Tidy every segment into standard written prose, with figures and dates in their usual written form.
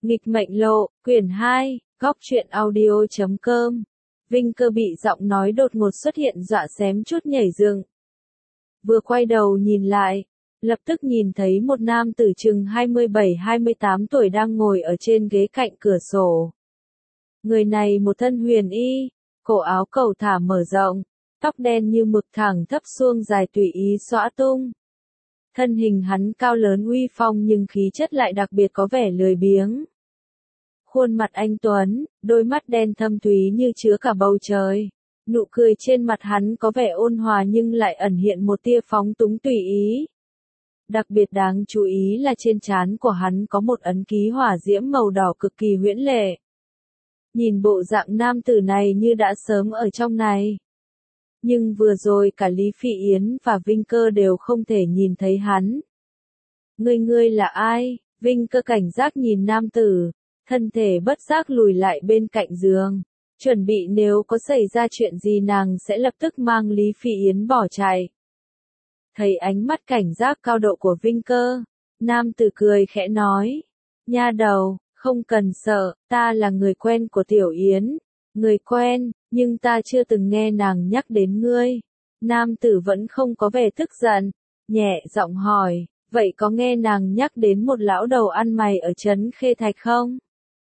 Nghịch mệnh lộ, quyển 2, góc truyện audio.com. Vinh Cơ bị giọng nói đột ngột xuất hiện dọa xém chút nhảy dựng. Vừa quay đầu nhìn lại, lập tức nhìn thấy một nam tử chừng 27-28 tuổi đang ngồi ở trên ghế cạnh cửa sổ. Người này một thân huyền y, cổ áo cầu thả mở rộng, tóc đen như mực thẳng thấp suông dài tùy ý xõa tung. Thân hình hắn cao lớn uy phong nhưng khí chất lại đặc biệt có vẻ lười biếng. Khuôn mặt anh tuấn, đôi mắt đen thâm thúy như chứa cả bầu trời. Nụ cười trên mặt hắn có vẻ ôn hòa nhưng lại ẩn hiện một tia phóng túng tùy ý. Đặc biệt đáng chú ý là trên trán của hắn có một ấn ký hỏa diễm màu đỏ cực kỳ huyễn lệ. Nhìn bộ dạng nam tử này như đã sớm ở trong này. Nhưng vừa rồi cả Lý Phỉ Yến và Vinh Cơ đều không thể nhìn thấy hắn. Ngươi là ai? Vinh Cơ cảnh giác nhìn nam tử, thân thể bất giác lùi lại bên cạnh giường, chuẩn bị nếu có xảy ra chuyện gì nàng sẽ lập tức mang Lý Phỉ Yến bỏ chạy. Thấy ánh mắt cảnh giác cao độ của Vinh Cơ, nam tử cười khẽ nói, nha đầu, không cần sợ, ta là người quen của Tiểu Yến, người quen, nhưng ta chưa từng nghe nàng nhắc đến ngươi. Nam tử vẫn không có vẻ tức giận, nhẹ giọng hỏi, vậy có nghe nàng nhắc đến một lão đầu ăn mày ở trấn Khê Thạch không?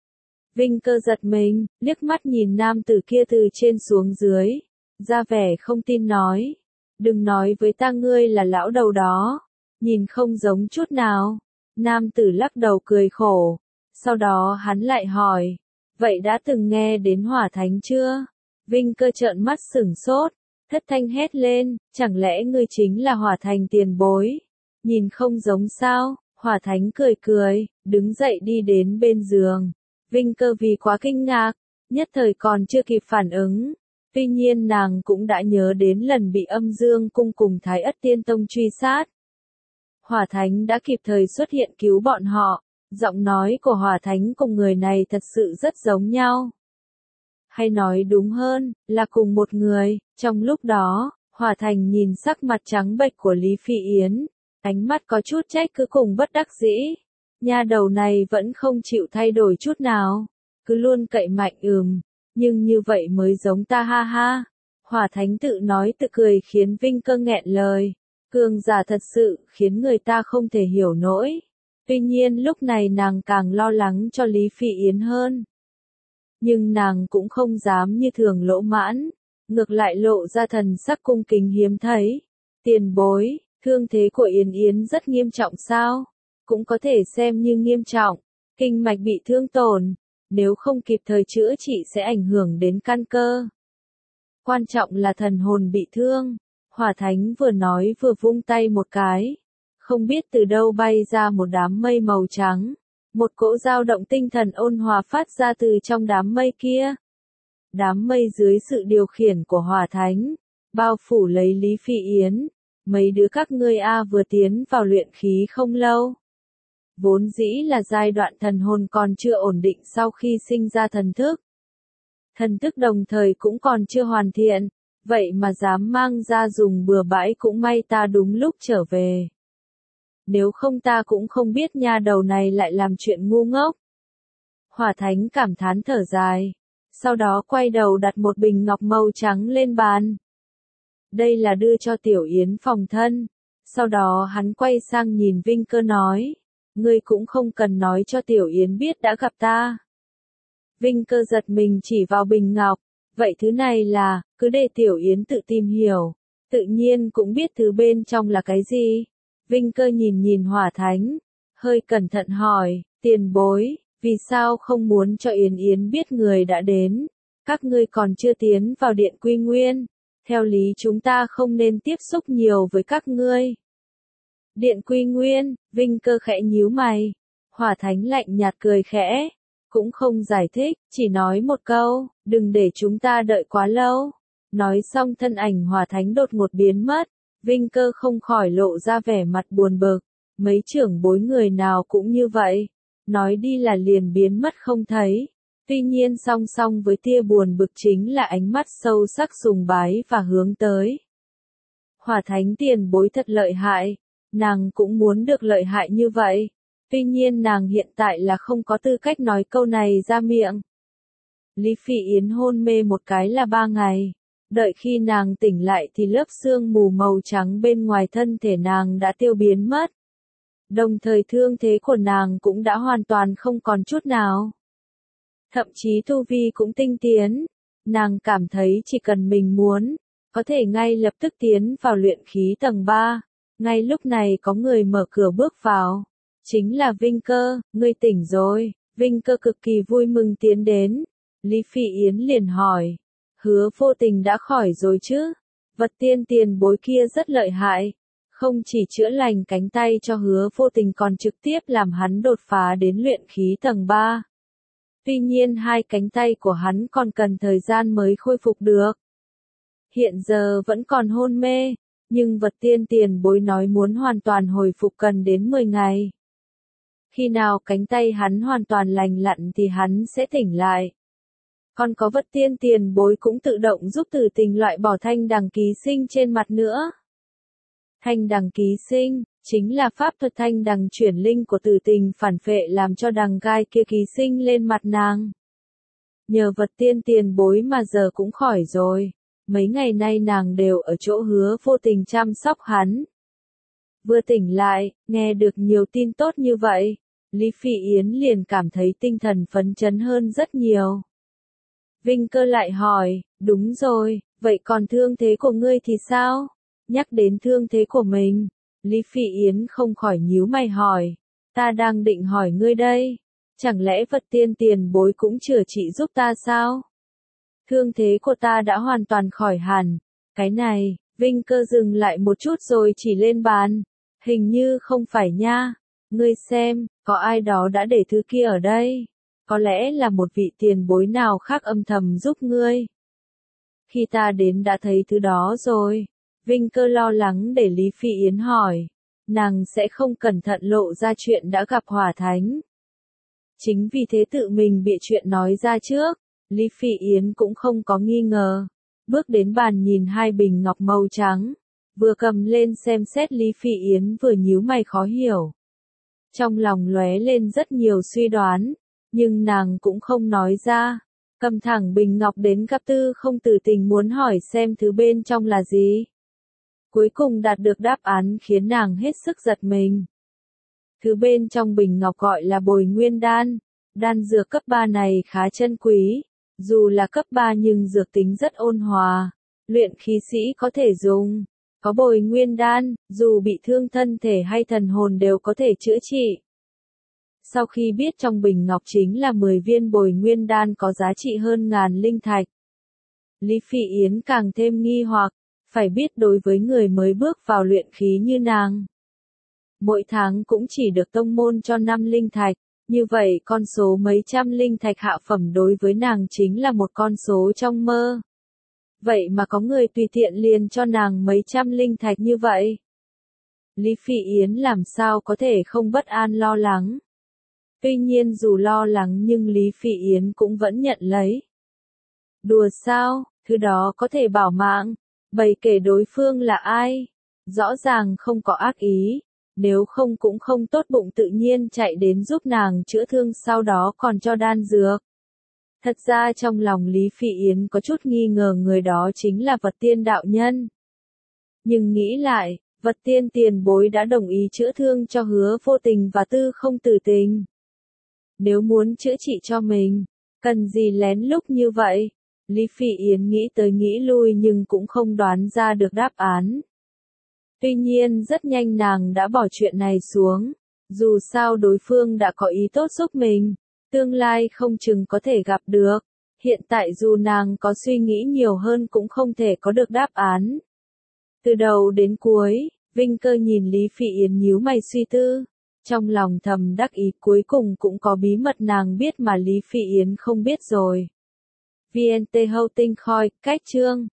Vinh Cơ giật mình, liếc mắt nhìn nam tử kia từ trên xuống dưới, ra vẻ không tin nói, đừng nói với ta ngươi là lão đầu đó, nhìn không giống chút nào. Nam tử lắc đầu cười khổ, sau đó hắn lại hỏi, vậy đã từng nghe đến Hỏa Thánh chưa? Vinh Cơ trợn mắt sửng sốt, thất thanh hét lên, chẳng lẽ ngươi chính là Hỏa Thành tiền bối? Nhìn không giống sao? Hỏa Thánh cười cười, đứng dậy đi đến bên giường. Vinh Cơ vì quá kinh ngạc, nhất thời còn chưa kịp phản ứng. Tuy nhiên nàng cũng đã nhớ đến lần bị Âm Dương Cung cùng Thái Ất Tiên Tông truy sát. Hỏa Thánh đã kịp thời xuất hiện cứu bọn họ. Giọng nói của Hỏa Thánh cùng người này thật sự rất giống nhau. Hay nói đúng hơn, là cùng một người. Trong lúc đó, Hỏa Thành nhìn sắc mặt trắng bệch của Lý Phỉ Yến, ánh mắt có chút trách cứ cùng bất đắc dĩ. Nha đầu này vẫn không chịu thay đổi chút nào, cứ luôn cậy mạnh nhưng như vậy mới giống ta ha ha. Hỏa Thánh tự nói tự cười khiến Vinh Cơ nghẹn lời, cường giả thật sự khiến người ta không thể hiểu nổi. Tuy nhiên lúc này nàng càng lo lắng cho Lý Phỉ Yến hơn. Nhưng nàng cũng không dám như thường lỗ mãn, ngược lại lộ ra thần sắc cung kính hiếm thấy. Tiền bối, thương thế của Yến Yến rất nghiêm trọng sao? Cũng có thể xem như nghiêm trọng, kinh mạch bị thương tổn, nếu không kịp thời chữa trị sẽ ảnh hưởng đến căn cơ. Quan trọng là thần hồn bị thương. Hỏa Thánh vừa nói vừa vung tay một cái. Không biết từ đâu bay ra một đám mây màu trắng. Một cỗ dao động tinh thần ôn hòa phát ra từ trong đám mây kia. Đám mây dưới sự điều khiển của Hỏa Thánh, bao phủ lấy Lý Phỉ Yến. Mấy đứa các ngươi vừa tiến vào luyện khí không lâu. Vốn dĩ là giai đoạn thần hồn còn chưa ổn định sau khi sinh ra thần thức. Thần thức đồng thời cũng còn chưa hoàn thiện, vậy mà dám mang ra dùng bừa bãi cũng may ta đúng lúc trở về. Nếu không ta cũng không biết nha đầu này lại làm chuyện ngu ngốc. Hỏa Thánh cảm thán thở dài, sau đó quay đầu đặt một bình ngọc màu trắng lên bàn. Đây là đưa cho Tiểu Yến phòng thân. Sau đó hắn quay sang nhìn Vinh Cơ nói, ngươi cũng không cần nói cho Tiểu Yến biết đã gặp ta. Vinh Cơ giật mình chỉ vào bình ngọc, vậy thứ này là, cứ để Tiểu Yến tự tìm hiểu, tự nhiên cũng biết thứ bên trong là cái gì. Vinh Cơ nhìn Hỏa Thánh, hơi cẩn thận hỏi, tiền bối, vì sao không muốn cho Yến Yến biết người đã đến, các ngươi còn chưa tiến vào Điện Quy Nguyên, theo lý chúng ta không nên tiếp xúc nhiều với các ngươi. Điện Quy Nguyên, Vinh Cơ khẽ nhíu mày. Hỏa Thánh lạnh nhạt cười khẽ, cũng không giải thích, chỉ nói một câu, đừng để chúng ta đợi quá lâu. Nói xong thân ảnh Hỏa Thánh đột ngột biến mất, Vinh Cơ không khỏi lộ ra vẻ mặt buồn bực, mấy trưởng bối người nào cũng như vậy, nói đi là liền biến mất không thấy. Tuy nhiên song song với tia buồn bực chính là ánh mắt sâu sắc sùng bái và hướng tới. Hỏa Thánh tiền bối thật lợi hại. Nàng cũng muốn được lợi hại như vậy. Tuy nhiên nàng hiện tại là không có tư cách nói câu này ra miệng. Lý Phỉ Yến hôn mê một cái là 3 ngày. Đợi khi nàng tỉnh lại thì lớp sương mù màu trắng bên ngoài thân thể nàng đã tiêu biến mất. Đồng thời thương thế của nàng cũng đã hoàn toàn không còn chút nào. Thậm chí tu vi cũng tinh tiến. Nàng cảm thấy chỉ cần mình muốn, có thể ngay lập tức tiến vào luyện khí tầng 3. Ngay lúc này có người mở cửa bước vào. Chính là Vinh Cơ, ngươi tỉnh rồi. Vinh Cơ cực kỳ vui mừng tiến đến. Lý Phỉ Yến liền hỏi. Hứa Vô Tình đã khỏi rồi chứ? Vật tiên tiền bối kia rất lợi hại. Không chỉ chữa lành cánh tay cho Hứa Vô Tình còn trực tiếp làm hắn đột phá đến luyện khí tầng 3. Tuy nhiên hai cánh tay của hắn còn cần thời gian mới khôi phục được. Hiện giờ vẫn còn hôn mê, nhưng vật tiên tiền bối nói muốn hoàn toàn hồi phục cần đến 10 ngày. Khi nào cánh tay hắn hoàn toàn lành lặn thì hắn sẽ tỉnh lại. Còn có vật tiên tiền bối cũng tự động giúp Tử Tình loại bỏ thanh đằng ký sinh trên mặt nữa. Thanh đằng ký sinh, chính là pháp thuật thanh đằng chuyển linh của Tử Tình phản phệ làm cho đằng gai kia ký sinh lên mặt nàng. Nhờ vật tiên tiền bối mà giờ cũng khỏi rồi. Mấy ngày nay nàng đều ở chỗ Hứa Vô Tình chăm sóc hắn. Vừa tỉnh lại, nghe được nhiều tin tốt như vậy, Lý Phỉ Yến liền cảm thấy tinh thần phấn chấn hơn rất nhiều. Vinh Cơ lại hỏi, đúng rồi, vậy còn thương thế của ngươi thì sao? Nhắc đến thương thế của mình, Lý Phỉ Yến không khỏi nhíu mày hỏi, ta đang định hỏi ngươi đây, chẳng lẽ vật tiên tiền bối cũng chữa trị giúp ta sao? Thương thế của ta đã hoàn toàn khỏi hẳn, cái này, Vinh Cơ dừng lại một chút rồi chỉ lên bàn, hình như không phải nha, ngươi xem, có ai đó đã để thứ kia ở đây. Có lẽ là một vị tiền bối nào khác âm thầm giúp ngươi. Khi ta đến đã thấy thứ đó rồi. Vinh Cơ lo lắng để Lý Phỉ Yến hỏi. Nàng sẽ không cẩn thận lộ ra chuyện đã gặp Hỏa Thánh. Chính vì thế tự mình bịa chuyện nói ra trước. Lý Phỉ Yến cũng không có nghi ngờ. Bước đến bàn nhìn hai bình ngọc màu trắng. Vừa cầm lên xem xét Lý Phỉ Yến vừa nhíu mày khó hiểu. Trong lòng lóe lên rất nhiều suy đoán. Nhưng nàng cũng không nói ra. Cầm thẳng bình ngọc đến gặp Tư Không Tử Tình muốn hỏi xem thứ bên trong là gì. Cuối cùng đạt được đáp án khiến nàng hết sức giật mình. Thứ bên trong bình ngọc gọi là Bồi Nguyên Đan. Đan dược cấp 3 này khá chân quý. Dù là cấp 3 nhưng dược tính rất ôn hòa. Luyện khí sĩ có thể dùng. Có Bồi Nguyên Đan, dù bị thương thân thể hay thần hồn đều có thể chữa trị. Sau khi biết trong bình ngọc chính là 10 viên Bồi Nguyên Đan có giá trị hơn 1000 linh thạch. Lý Phỉ Yến càng thêm nghi hoặc, phải biết đối với người mới bước vào luyện khí như nàng. Mỗi tháng cũng chỉ được tông môn cho 5 linh thạch, như vậy con số mấy trăm linh thạch hạ phẩm đối với nàng chính là một con số trong mơ. Vậy mà có người tùy tiện liền cho nàng mấy trăm linh thạch như vậy. Lý Phỉ Yến làm sao có thể không bất an lo lắng. Tuy nhiên dù lo lắng nhưng Lý Phỉ Yến cũng vẫn nhận lấy. Đùa sao, thứ đó có thể bảo mạng, bày kể đối phương là ai. Rõ ràng không có ác ý, nếu không cũng không tốt bụng tự nhiên chạy đến giúp nàng chữa thương sau đó còn cho đan dược. Thật ra trong lòng Lý Phỉ Yến có chút nghi ngờ người đó chính là Vật Tiên đạo nhân. Nhưng nghĩ lại, Vật Tiên tiền bối đã đồng ý chữa thương cho Hứa Vô Tình và Tư Không Tử Tình. Nếu muốn chữa trị cho mình, cần gì lén lút như vậy? Lý Phỉ Yến nghĩ tới nghĩ lui nhưng cũng không đoán ra được đáp án. Tuy nhiên rất nhanh nàng đã bỏ chuyện này xuống. Dù sao đối phương đã có ý tốt giúp mình, tương lai không chừng có thể gặp được. Hiện tại dù nàng có suy nghĩ nhiều hơn cũng không thể có được đáp án. Từ đầu đến cuối, Vinh Cơ nhìn Lý Phỉ Yến nhíu mày suy tư. Trong lòng thầm đắc ý cuối cùng cũng có bí mật nàng biết mà Lý Phỉ Yến không biết rồi. VNT Hậu Tinh Khôi, cách chương